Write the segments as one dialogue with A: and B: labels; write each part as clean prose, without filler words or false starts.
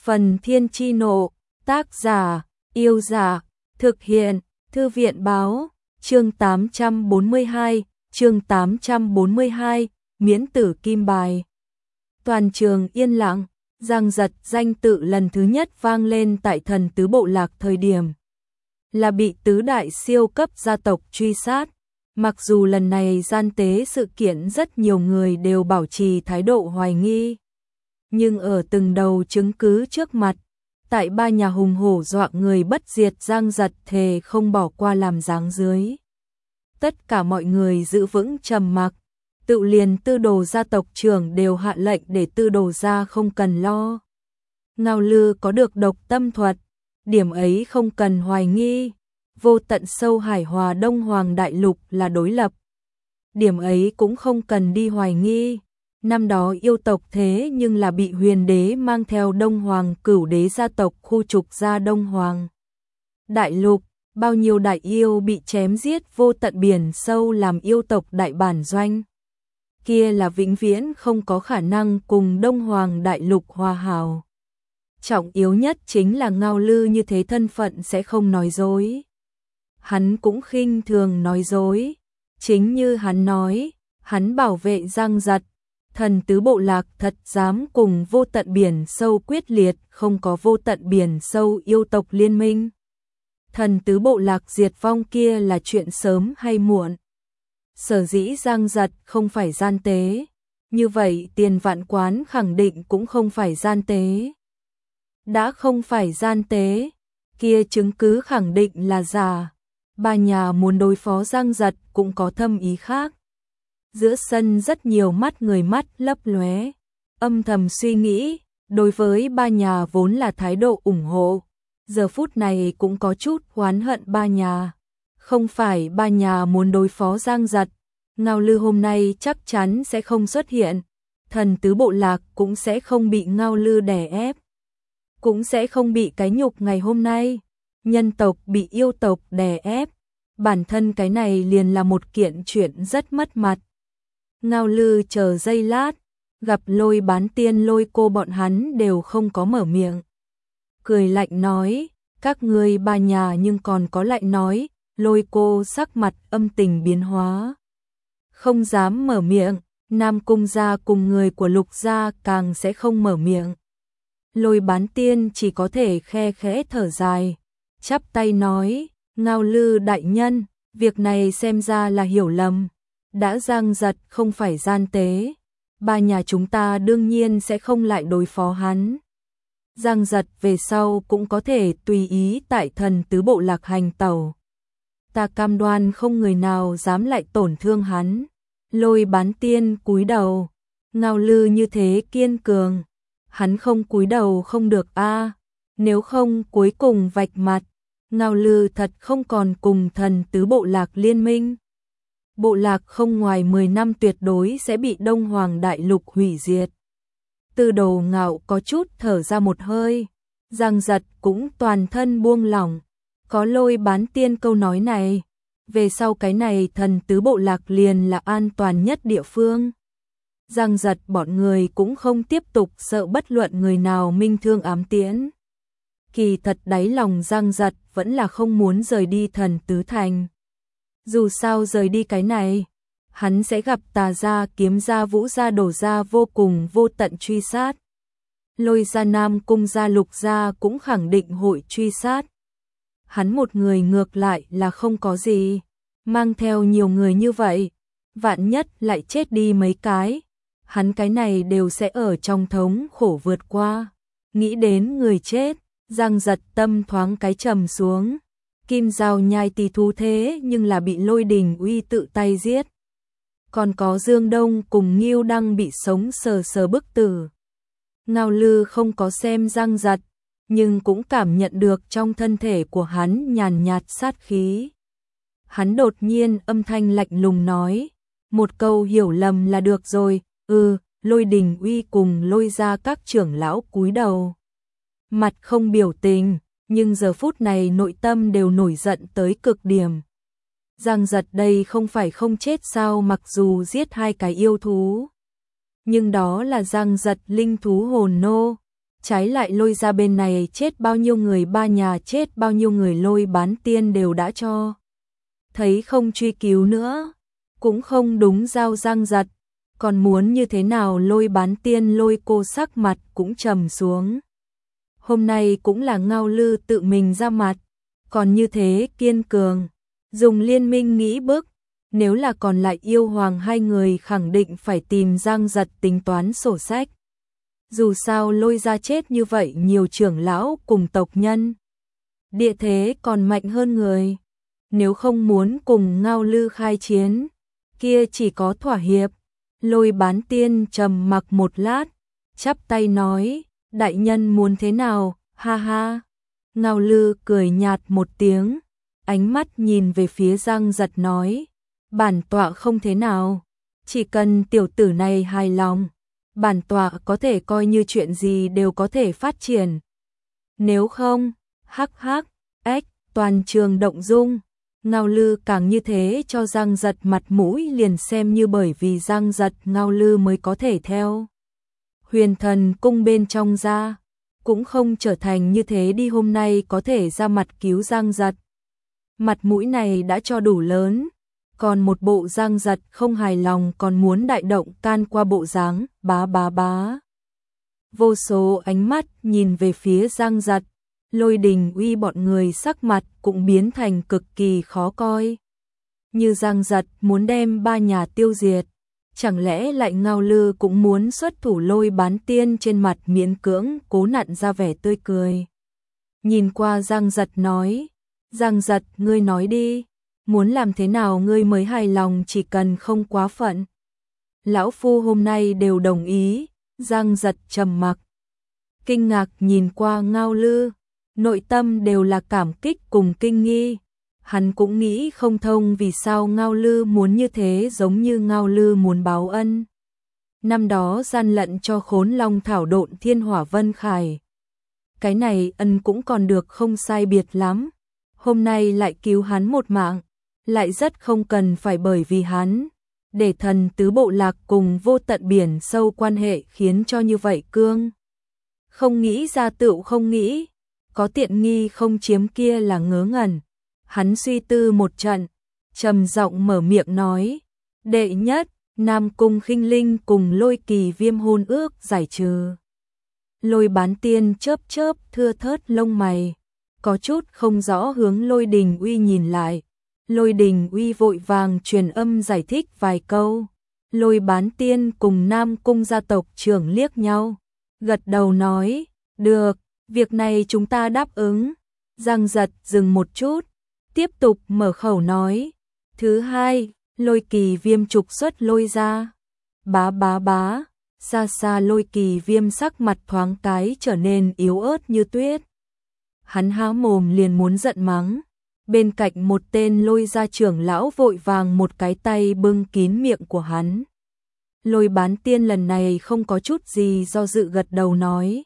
A: Phần Thiên Chi Nộ, tác giả, Yêu Giả, thực hiện, Thư viện Báo, chương 842, miễn tử kim bài. Toàn trường yên lặng, Giang Giật danh tự lần thứ nhất vang lên tại Thần Tứ Bộ Lạc thời điểm là bị tứ đại siêu cấp gia tộc truy sát. Mặc dù lần này gian tế sự kiện rất nhiều người đều bảo trì thái độ hoài nghi, nhưng ở từng đầu chứng cứ trước mặt, tại ba nhà hùng hổ dọa người bất diệt Giang Giật thề không bỏ qua làm dáng dưới. Tất cả mọi người giữ vững trầm mặc, tự liền Tư Đồ gia tộc trưởng đều hạ lệnh để Tư Đồ gia không cần lo. Ngao Lư có được độc tâm thuật, điểm ấy không cần hoài nghi. Vô tận sâu hải hòa Đông Hoàng Đại Lục là đối lập, điểm ấy cũng không cần đi hoài nghi. Năm đó yêu tộc thế nhưng là bị Huyền Đế mang theo Đông Hoàng Cửu Đế gia tộc khu trục ra Đông Hoàng Đại Lục, bao nhiêu đại yêu bị chém giết, vô tận biển sâu làm yêu tộc đại bản doanh. Kia là vĩnh viễn không có khả năng cùng Đông Hoàng Đại Lục hòa hảo. Trọng yếu nhất chính là Ngao Lư như thế thân phận sẽ không nói dối. Hắn cũng khinh thường nói dối. Chính như hắn nói, hắn bảo vệ Giang Giật. Thần Tứ Bộ Lạc thật dám cùng vô tận biển sâu quyết liệt, không có vô tận biển sâu yêu tộc liên minh. Thần Tứ Bộ Lạc diệt vong kia là chuyện sớm hay muộn. Sở dĩ Giang Giật không phải gian tế, như vậy Tiền Vạn Quán khẳng định cũng không phải gian tế. Đã không phải gian tế, kia chứng cứ khẳng định là giả. Ba nhà muốn đối phó Giang Giật cũng có thâm ý khác. Giữa sân rất nhiều người mắt lấp lóe, âm thầm suy nghĩ, đối với ba nhà vốn là thái độ ủng hộ, giờ phút này cũng có chút oán hận ba nhà. Không phải ba nhà muốn đối phó Giang Giật, Ngao Lư hôm nay chắc chắn sẽ không xuất hiện, Thần Tứ Bộ Lạc cũng sẽ không bị Ngao Lư đè ép, cũng sẽ không bị cái nhục ngày hôm nay, nhân tộc bị yêu tộc đè ép, bản thân cái này liền là một kiện chuyện rất mất mặt. Ngao Lư chờ giây lát, gặp Lôi Bán Tiên Lôi Cô bọn hắn đều không có mở miệng. Cười lạnh nói, các ngươi ba nhà nhưng còn có lại nói. Lôi Cô sắc mặt âm tình biến hóa, không dám mở miệng. Nam Cung gia cùng người của Lục gia càng sẽ không mở miệng. Lôi Bán Tiên chỉ có thể khe khẽ thở dài, chắp tay nói, Ngao Lư đại nhân, việc này xem ra là hiểu lầm. Đã Giang Giật không phải gian tế, ba nhà chúng ta đương nhiên sẽ không lại đối phó hắn. Giang Giật về sau cũng có thể tùy ý tại Thần Tứ Bộ Lạc hành tẩu. Ta cam đoan không người nào dám lại tổn thương hắn. Lôi Bán Tiên cúi đầu, Ngao Lư như thế kiên cường, hắn không cúi đầu không được a, nếu không cuối cùng vạch mặt, Ngao Lư thật không còn cùng Thần Tứ Bộ Lạc liên minh. Bộ lạc không ngoài 10 năm tuyệt đối sẽ bị Đông Hoàng Đại Lục hủy diệt. Tư Đồ Ngạo có chút thở ra một hơi, Giang Giật cũng toàn thân buông lỏng, có Lôi Bán Tiên câu nói này, về sau cái này Thần Tứ Bộ Lạc liền là an toàn nhất địa phương. Giang Giật bọn người cũng không tiếp tục sợ bất luận người nào minh thương ám tiễn. Kỳ thật đáy lòng Giang Giật vẫn là không muốn rời đi Thần Tứ Thành. Dù sao rời đi cái này, hắn sẽ gặp Tà gia, Kiếm gia, Vũ gia, Đổ gia vô cùng vô tận truy sát. Lôi gia, Nam Cung gia, Lục gia cũng khẳng định hội truy sát. Hắn một người ngược lại là không có gì, mang theo nhiều người như vậy, vạn nhất lại chết đi mấy cái, hắn cái này đều sẽ ở trong thống khổ vượt qua. Nghĩ đến người chết, Giang Giật tâm thoáng cái trầm xuống. Kim Giao Nhai tỷ thú thế nhưng là bị Lôi Đình Uy tự tay giết. Còn có Dương Đông cùng Ngưu Đăng bị sống sờ sờ bức tử. Ngao Lư không có xem Giang Giật, nhưng cũng cảm nhận được trong thân thể của hắn nhàn nhạt sát khí. Hắn đột nhiên âm thanh lạnh lùng nói, một câu hiểu lầm là được rồi. Lôi Đình Uy cùng Lôi gia các trưởng lão cúi đầu, mặt không biểu tình, nhưng giờ phút này nội tâm đều nổi giận tới cực điểm. Giang Giật đây không phải không chết sao, mặc dù giết hai cái yêu thú, nhưng đó là Giang Giật linh thú hồn nô. Trái lại Lôi gia bên này chết bao nhiêu người, ba nhà chết bao nhiêu người, Lôi Bán Tiên đều đã cho thấy không truy cứu nữa, cũng không đúng giao Giang Giật, còn muốn như thế nào? Lôi Bán Tiên Lôi cô sắc mặt cũng trầm xuống. Hôm nay cũng là Ngao Lư tự mình ra mặt, còn như thế kiên cường, dùng liên minh nghĩ bức, nếu là còn lại yêu hoàng hai người khẳng định phải tìm Giang Giật tính toán sổ sách. Dù sao Lôi gia chết như vậy nhiều trưởng lão cùng tộc nhân, địa thế còn mạnh hơn người, nếu không muốn cùng Ngao Lư khai chiến, kia chỉ có thỏa hiệp. Lôi Bán Tiên trầm mặc một lát, chắp tay nói, đại nhân muốn thế nào, ha ha. Ngao Lư cười nhạt một tiếng, ánh mắt nhìn về phía Giang Giật nói, bản tọa không thế nào, chỉ cần tiểu tử này hài lòng, bản tọa có thể coi như chuyện gì đều có thể phát triển. Nếu không, hắc hắc, ếch, toàn trường động dung. Ngao Lư càng như thế cho Giang Giật mặt mũi, liền xem như bởi vì Giang Giật Ngao Lư mới có thể theo Huyền Thần cung bên trong ra, cũng không trở thành như thế đi, hôm nay có thể ra mặt cứu Giang Giật. Mặt mũi này đã cho đủ lớn, còn một bộ Giang Giật không hài lòng còn muốn đại động can qua bộ dáng, bá bá bá. Vô số ánh mắt nhìn về phía Giang Giật. Lôi Đình Uy bọn người sắc mặt cũng biến thành cực kỳ khó coi. Như Giang Giật muốn đem ba nhà tiêu diệt, chẳng lẽ lại Ngao Lư cũng muốn xuất thủ? Lôi Bán Tiên trên mặt miễn cưỡng cố nặn ra vẻ tươi cười. Nhìn qua Giang Giật nói, Giang Giật ngươi nói đi, muốn làm thế nào ngươi mới hài lòng, chỉ cần không quá phận. Lão phu hôm nay đều đồng ý. Giang Giật trầm mặc, kinh ngạc nhìn qua Ngao Lư. Nội tâm đều là cảm kích cùng kinh nghi, hắn cũng nghĩ không thông vì sao Ngao Lư muốn như thế, giống như Ngao Lư muốn báo ân. Năm đó gian lận cho Khốn Long thảo độn Thiên Hỏa Vân Khải. Cái này ân cũng còn được không sai biệt lắm, hôm nay lại cứu hắn một mạng, lại rất không cần phải bởi vì hắn, để thần tứ bộ lạc cùng vô tận biển sâu quan hệ khiến cho như vậy cương. Không nghĩ ra tựu không nghĩ. Có tiện nghi không chiếm kia là ngớ ngẩn. Hắn suy tư một trận, trầm giọng mở miệng nói, đệ nhất, Nam Cung Khinh Linh cùng Lôi Kỳ Viêm hôn ước giải trừ. Lôi Bán Tiên chớp chớp thưa thớt lông mày, có chút không rõ hướng Lôi Đình Uy nhìn lại. Lôi Đình Uy vội vàng truyền âm giải thích vài câu. Lôi Bán Tiên cùng Nam Cung gia tộc trưởng liếc nhau, gật đầu nói, được. Việc này chúng ta đáp ứng. Giang Giật dừng một chút, tiếp tục mở khẩu nói, thứ hai, Lôi Kỳ Viêm trục xuất Lôi ra. Bá bá bá, xa xa Lôi Kỳ Viêm sắc mặt thoáng cái trở nên yếu ớt như tuyết. Hắn há mồm liền muốn giận mắng, bên cạnh một tên Lôi gia trưởng lão vội vàng một cái tay bưng kín miệng của hắn. Lôi Bán Tiên lần này không có chút gì do dự gật đầu nói,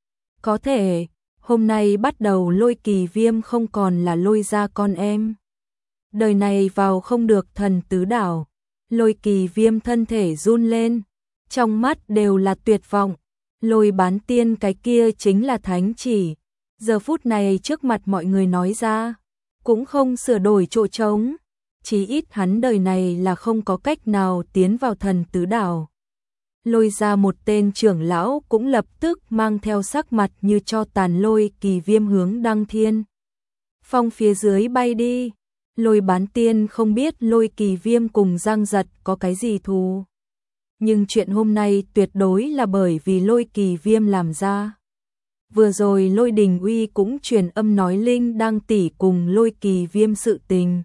A: có thể, hôm nay bắt đầu Lôi Kỳ Viêm không còn là Lôi gia con em. Đời này vào không được thần tứ đảo. Lôi Kỳ Viêm thân thể run lên, trong mắt đều là tuyệt vọng. Lôi Bán Tiên cái kia chính là thánh chỉ, giờ phút này trước mặt mọi người nói ra, cũng không sửa đổi chỗ trống, chí ít hắn đời này là không có cách nào tiến vào thần tứ đảo. Lôi ra một tên trưởng lão cũng lập tức mang theo sắc mặt như cho tàn Lôi Kỳ Viêm hướng Đăng Thiên Phong phía dưới bay đi. Lôi Bán Tiên không biết Lôi Kỳ Viêm cùng Giang Giật có cái gì thù, nhưng chuyện hôm nay tuyệt đối là bởi vì Lôi Kỳ Viêm làm ra. Vừa rồi Lôi Đình Uy cũng truyền âm nói Linh đang tỉ cùng Lôi Kỳ Viêm sự tình.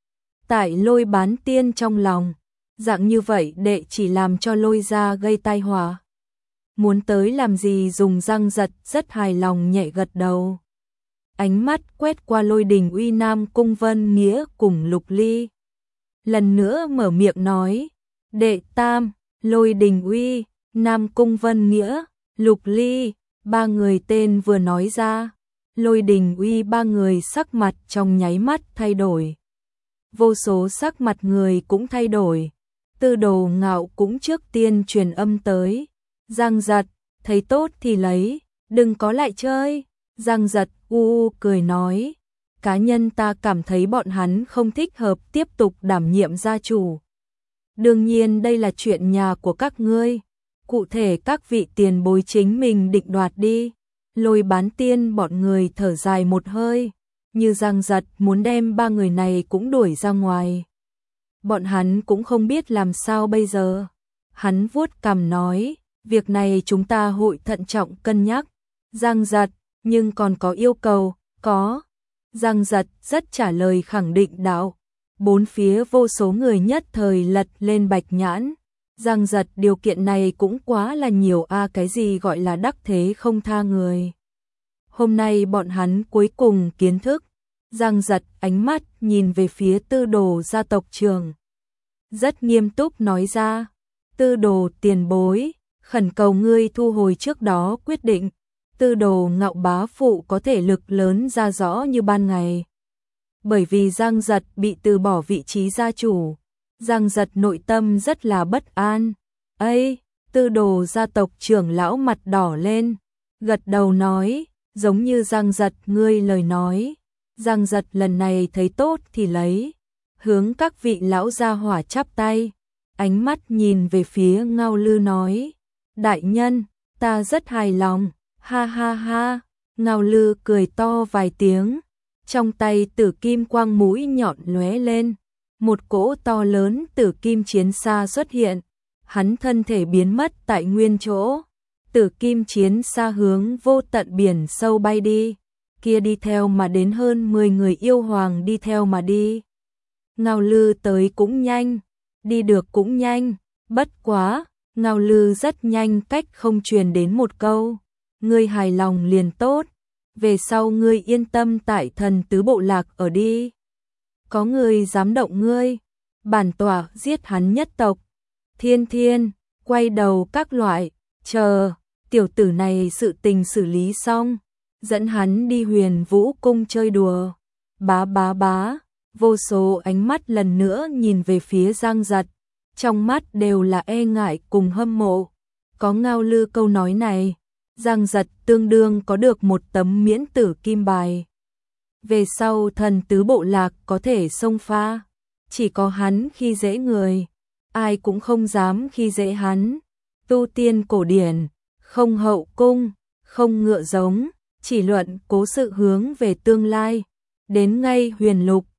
A: Tại Lôi Bán Tiên trong lòng, dạng như vậy đệ chỉ làm cho Lôi gia gây tai họa. Muốn tới làm gì dùng. Giang Giật rất hài lòng nhẹ gật đầu. Ánh mắt quét qua Lôi Đình Uy, Nam Cung Vân Nghĩa cùng Lục Ly. Lần nữa mở miệng nói, đệ tam, Lôi Đình Uy, Nam Cung Vân Nghĩa, Lục Ly, ba người tên vừa nói ra. Lôi Đình Uy ba người sắc mặt trong nháy mắt thay đổi. Vô số sắc mặt người cũng thay đổi. Tư Đồ Ngạo cũng trước tiên truyền âm tới, Giang Giật, thấy tốt thì lấy, Đừng có lại chơi. Giang Giật cười nói. Cá nhân ta cảm thấy bọn hắn không thích hợp tiếp tục đảm nhiệm gia chủ. Đương nhiên đây là chuyện nhà của các ngươi. Cụ thể các vị tiền bối chính mình định đoạt đi. Lôi Bán Tiên bọn người thở dài một hơi. Như Giang Giật muốn đem 3 người này cũng đuổi ra ngoài. Bọn hắn cũng không biết làm sao bây giờ. Hắn vuốt cằm nói, việc này chúng ta hội thận trọng cân nhắc. Giang Giật, nhưng còn có yêu cầu, có. Giang Giật rất trả lời khẳng định đạo. Bốn phía vô số người nhất thời lật lên bạch nhãn. Giang Giật điều kiện này cũng quá là nhiều cái gì gọi là đắc thế không tha người. Hôm nay bọn hắn cuối cùng kiến thức. Giang Giật ánh mắt nhìn về phía Tư Đồ gia tộc trưởng. Rất nghiêm túc nói ra, Tư Đồ tiền bối, khẩn cầu ngươi thu hồi trước đó quyết định. Tư Đồ Ngạo bá phụ có thể lực lớn ra rõ như ban ngày. Bởi vì Giang Giật bị từ bỏ vị trí gia chủ, Giang Giật nội tâm rất là bất an. Ây, Tư Đồ gia tộc trưởng lão mặt đỏ lên, gật đầu nói, giống như Giang Giật ngươi lời nói. Giang Giật lần này thấy tốt thì lấy, hướng các vị lão gia hỏa chắp tay, ánh mắt nhìn về phía Ngao Lư nói, đại nhân, ta rất hài lòng, ha ha ha. Ngao Lư cười to vài tiếng, trong tay tử kim quang mũi nhọn lóe lên, một cỗ to lớn tử kim chiến xa xuất hiện, hắn thân thể biến mất tại nguyên chỗ, tử kim chiến xa hướng vô tận biển sâu bay đi. Kia đi theo mà đến hơn 10 người yêu hoàng đi theo mà đi. Ngao Lư tới cũng nhanh, đi được cũng nhanh, bất quá, Ngao Lư rất nhanh cách không truyền đến một câu, ngươi hài lòng liền tốt, về sau ngươi yên tâm tại Thần Tứ Bộ Lạc ở đi. Có người dám động ngươi, bản tọa giết hắn nhất tộc. Thiên Thiên, quay đầu các loại, chờ, tiểu tử này sự tình xử lý xong. Dẫn hắn đi Huyền Vũ cung chơi đùa. Bá bá bá, vô số ánh mắt lần nữa nhìn về phía Giang Giật, trong mắt đều là e ngại cùng hâm mộ. Có Ngao Lư câu nói này, Giang Giật tương đương có được một tấm miễn tử kim bài. Về sau Thần Tứ Bộ Lạc có thể xông pha, chỉ có hắn khi dễ người, ai cũng không dám khi dễ hắn. Tu tiên cổ điển, không hậu cung, không ngựa giống, chỉ luận cố sự hướng về tương lai, đến ngay huyền lục,